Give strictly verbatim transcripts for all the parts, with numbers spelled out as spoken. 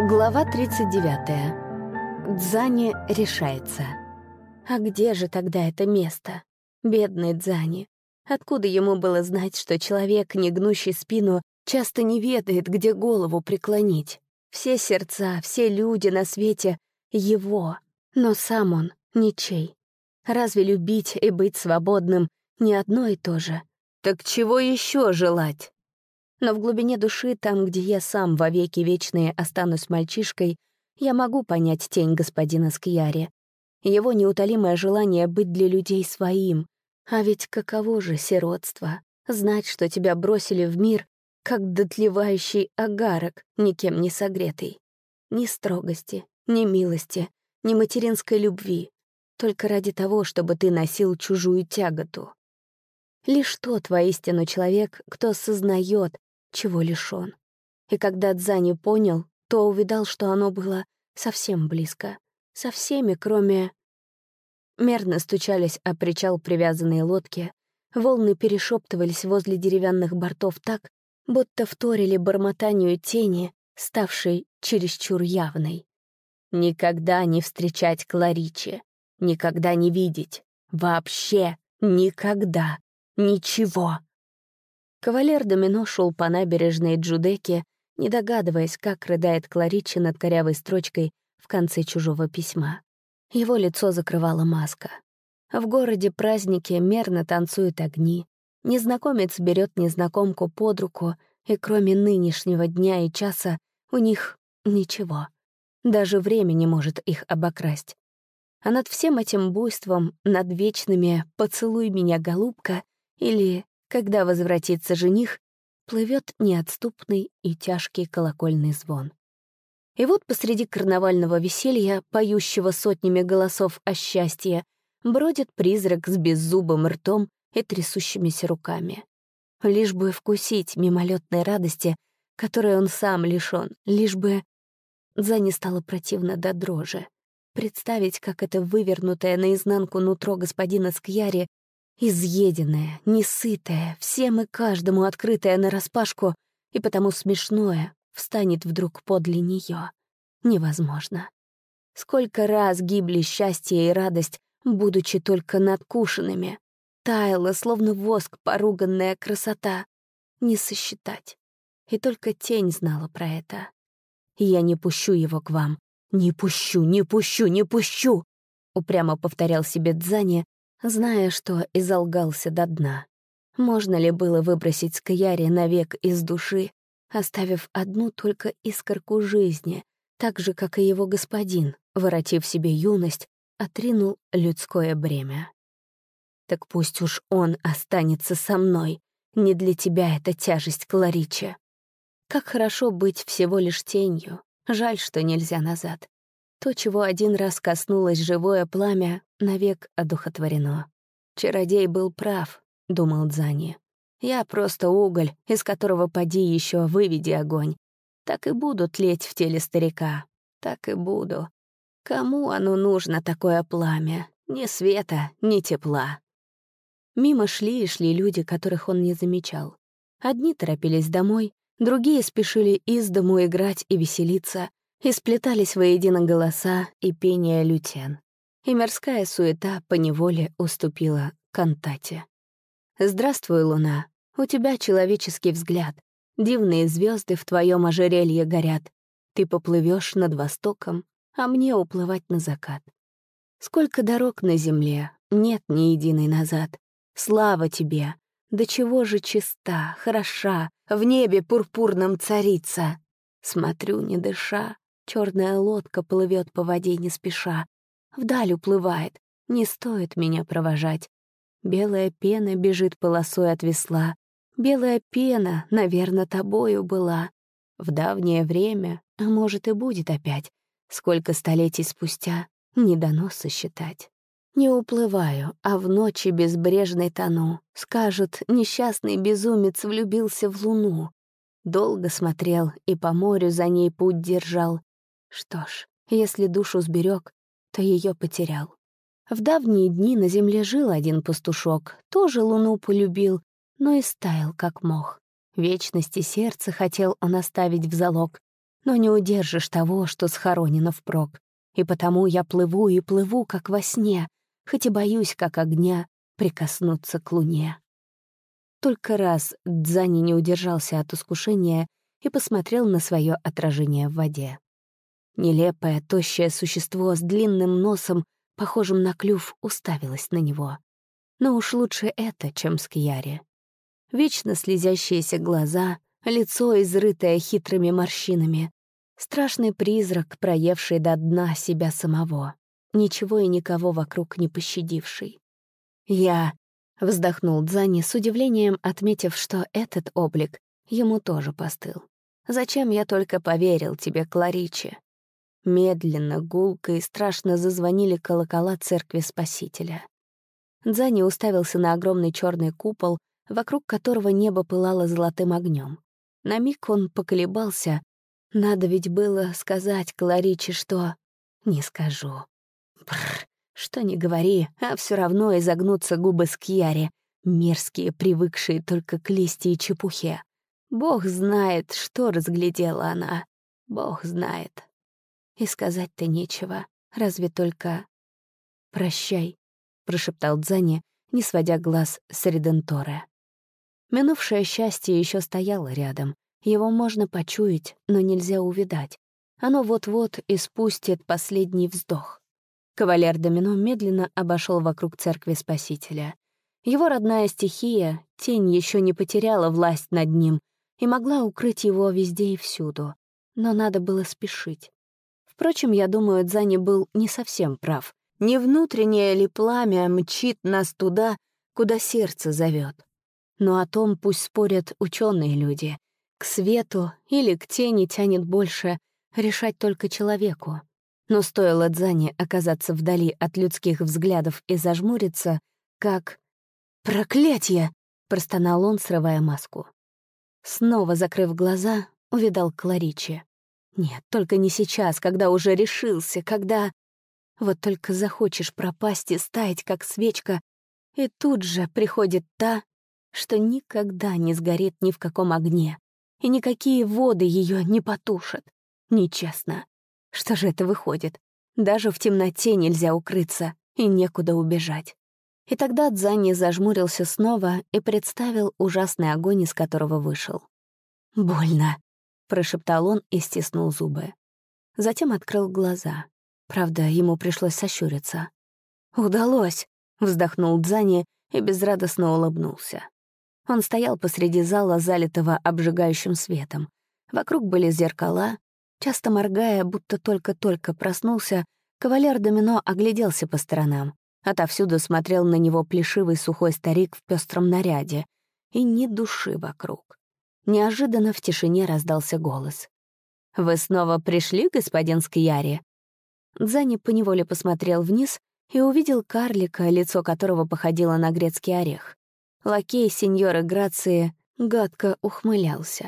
Глава тридцать девятая. Дзани решается. А где же тогда это место? Бедный Дзани. Откуда ему было знать, что человек, не гнущий спину, часто не ведает, где голову преклонить? Все сердца, все люди на свете — его, но сам он ничей. Разве любить и быть свободным не одно и то же? Так чего еще желать? Но в глубине души, там, где я сам вовеки вечные останусь мальчишкой, я могу понять тень господина Скьяри. Его неутолимое желание быть для людей своим. А ведь каково же сиротство? Знать, что тебя бросили в мир, как дотлевающий агарок, никем не согретый. Ни строгости, ни милости, ни материнской любви. Только ради того, чтобы ты носил чужую тяготу. Лишь тот воистину человек, кто сознает, чего лишён. И когда Дзани понял, то увидал, что оно было совсем близко. Со всеми, кроме... Мерно стучались о причал привязанные лодки, волны перешептывались возле деревянных бортов так, будто вторили бормотанию тени, ставшей чересчур явной. Никогда не встречать Кларичи, никогда не видеть, вообще никогда, ничего. Кавалер Домино шел по набережной Джудеки, не догадываясь, как рыдает Кларичи над корявой строчкой в конце чужого письма. Его лицо закрывала маска. В городе праздники, мерно танцуют огни. Незнакомец берет незнакомку под руку, и кроме нынешнего дня и часа у них ничего. Даже время не может их обокрасть. А над всем этим буйством, над вечными «поцелуй меня, голубка» или «когда возвратится жених», плывет неотступный и тяжкий колокольный звон. И вот посреди карнавального веселья, поющего сотнями голосов о счастье, бродит призрак с беззубым ртом и трясущимися руками. Лишь бы вкусить мимолетной радости, которой он сам лишён, лишь бы... Дзани стало противно до дрожи. Представить, как это вывернутое наизнанку нутро господина Скьяри, изъеденное, несытое, всем и каждому открытое нараспашку и потому смешное, встанет вдруг подле неё. Невозможно. Сколько раз гибли счастье и радость, будучи только надкушенными. Таяла, словно воск, поруганная красота. Не сосчитать. И только тень знала про это. «Я не пущу его к вам. Не пущу, не пущу, не пущу!» Упрямо повторял себе Дзани, зная, что изолгался до дна. Можно ли было выбросить Скьяри навек из души, оставив одну только искорку жизни, так же, как и его господин, воротив себе юность, отринул людское бремя? Так пусть уж он останется со мной, не для тебя эта тяжесть, Кларичи. Как хорошо быть всего лишь тенью, жаль, что нельзя назад. То, чего один раз коснулось живое пламя, навек одухотворено. «Чародей был прав», — думал Дзани. «Я просто уголь, из которого поди еще выведи огонь. Так и буду тлеть в теле старика. Так и буду. Кому оно нужно, такое пламя? Ни света, ни тепла». Мимо шли и шли люди, которых он не замечал. Одни торопились домой, другие спешили из дому играть и веселиться, и сплетались воедино голоса и пение лютен. И мирская суета поневоле уступила кантате. «Здравствуй, луна, у тебя человеческий взгляд. Дивные звезды в твоем ожерелье горят. Ты поплывешь над востоком, а мне уплывать на закат. Сколько дорог на земле, нет ни единой назад. Слава тебе! До чего же чиста, хороша, в небе пурпурном царица! Смотрю, не дыша, черная лодка плывет по воде не спеша. Вдаль уплывает, не стоит меня провожать. Белая пена бежит полосой от весла. Белая пена, наверно, тобою была. В давнее время, а может и будет опять, сколько столетий спустя, не дано сосчитать. Не уплываю, а в ночи безбрежной тону. Скажут, несчастный безумец влюбился в луну. Долго смотрел и по морю за ней путь держал. Что ж, если душу сберег, то ее потерял. В давние дни на земле жил один пастушок, тоже луну полюбил, но и стаял, как мох. Вечности сердце хотел он оставить в залог, но не удержишь того, что схоронено впрок. И потому я плыву и плыву, как во сне, хоть и боюсь, как огня, прикоснуться к луне. Только раз Дзани не удержался от искушения и посмотрел на свое отражение в воде. Нелепое, тощее существо с длинным носом, похожим на клюв, уставилось на него. Но уж лучше это, чем Скьяри. Вечно слезящиеся глаза, лицо, изрытое хитрыми морщинами, страшный призрак, проевший до дна себя самого, ничего и никого вокруг не пощадивший. «Я...» — вздохнул Дзани с удивлением, отметив, что этот облик ему тоже постыл. «Зачем я только поверил тебе, Кларичи?» Медленно, гулко и страшно зазвонили колокола церкви Спасителя. Дзани уставился на огромный черный купол, вокруг которого небо пылало золотым огнем. На миг он поколебался. Надо ведь было сказать Кларичи, что... Не скажу. Бррр, что ни говори, а все равно изогнутся губы Скьяри, мерзкие, привыкшие только к лести и чепухе. Бог знает, что разглядела она. Бог знает. И сказать-то нечего, разве только... «Прощай», — прошептал Дзани, не сводя глаз с Реденторе. Минувшее счастье еще стояло рядом. Его можно почуять, но нельзя увидать. Оно вот-вот испустит последний вздох. Кавалер Домино медленно обошел вокруг церкви Спасителя. Его родная стихия, тень, еще не потеряла власть над ним и могла укрыть его везде и всюду. Но надо было спешить. Впрочем, я думаю, Дзани был не совсем прав. Не внутреннее ли пламя мчит нас туда, куда сердце зовет? Но о том пусть спорят ученые люди. К свету или к тени тянет больше, решать только человеку. Но стоило Дзани оказаться вдали от людских взглядов и зажмуриться, как... «Проклятье!» — простонал он, срывая маску. Снова закрыв глаза, увидал Кларичи. Нет, только не сейчас, когда уже решился, когда... Вот только захочешь пропасть и стаять, как свечка, и тут же приходит та, что никогда не сгорит ни в каком огне, и никакие воды ее не потушат. Нечестно. Что же это выходит? Даже в темноте нельзя укрыться, и некуда убежать. И тогда Дзани зажмурился снова и представил ужасный огонь, из которого вышел. «Больно», — прошептал он и стиснул зубы. Затем открыл глаза. Правда, ему пришлось сощуриться. «Удалось!» — вздохнул Дзани и безрадостно улыбнулся. Он стоял посреди зала, залитого обжигающим светом. Вокруг были зеркала. Часто моргая, будто только-только проснулся, кавалер Домино огляделся по сторонам. Отовсюду смотрел на него плешивый сухой старик в пестром наряде. И ни души вокруг. Неожиданно в тишине раздался голос. «Вы снова пришли, господин Скьяри?» Дзани поневоле посмотрел вниз и увидел карлика, лицо которого походило на грецкий орех. Лакей сеньоры Грации гадко ухмылялся.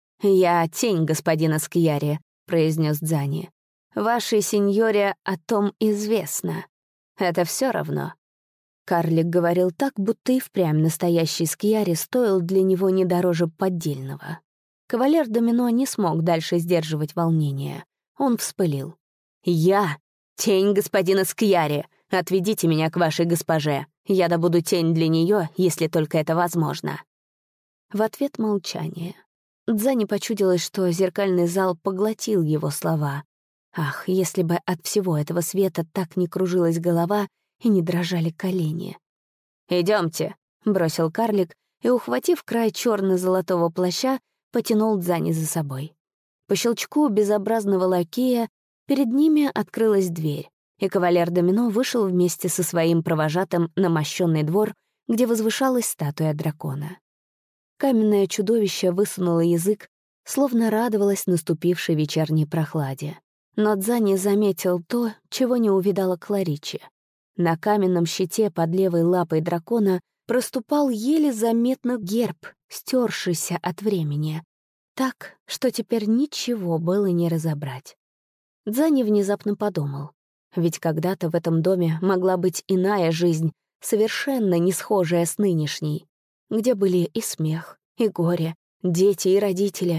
«Я тень господина Скьяри», — произнес Дзани. «Вашей сеньоре о том известно. Это все равно». Карлик говорил так, будто и впрямь настоящий Скьяри стоил для него не дороже поддельного. Кавалер Домино не смог дальше сдерживать волнение. Он вспылил. «Я — тень господина Скьяри. Отведите меня к вашей госпоже. Я добуду тень для нее, если только это возможно». В ответ молчание. Дзани почудилось, что зеркальный зал поглотил его слова. Ах, если бы от всего этого света так не кружилась голова и не дрожали колени. «Идемте», — бросил карлик и, ухватив край черно-золотого плаща, потянул Дзани за собой. По щелчку безобразного лакея перед ними открылась дверь, и кавалер Домино вышел вместе со своим провожатым на мощенный двор, где возвышалась статуя дракона. Каменное чудовище высунуло язык, словно радовалось наступившей вечерней прохладе. Но Дзани заметил то, чего не увидала Кларичи. На каменном щите под левой лапой дракона проступал еле заметно герб, стершийся от времени, так, что теперь ничего было не разобрать. Дзани внезапно подумал, ведь когда-то в этом доме могла быть иная жизнь, совершенно не схожая с нынешней, где были и смех, и горе, дети и родители.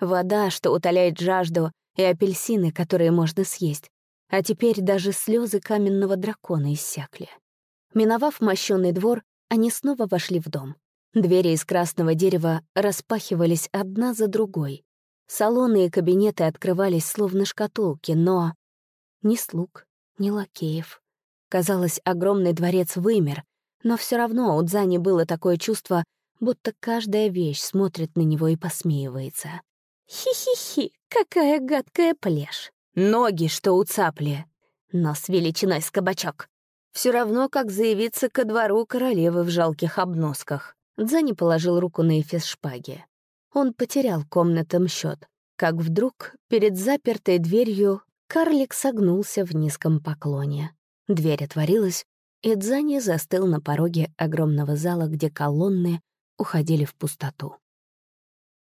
Вода, что утоляет жажду, и апельсины, которые можно съесть. А теперь даже слезы каменного дракона иссякли. Миновав мощёный двор, они снова вошли в дом. Двери из красного дерева распахивались одна за другой. Салоны и кабинеты открывались словно шкатулки, но... Ни слуг, ни лакеев. Казалось, огромный дворец вымер, но все равно у Дзани было такое чувство, будто каждая вещь смотрит на него и посмеивается. Хи-хи-хи, какая гадкая плешь. Ноги, что у цапли. Нос величиной с кабачок. Все равно, как заявиться ко двору королевы в жалких обносках. Дзани положил руку на эфес шпаги. Он потерял комнатам счет, как вдруг перед запертой дверью карлик согнулся в низком поклоне. Дверь отворилась, и Дзани застыл на пороге огромного зала, где колонны уходили в пустоту.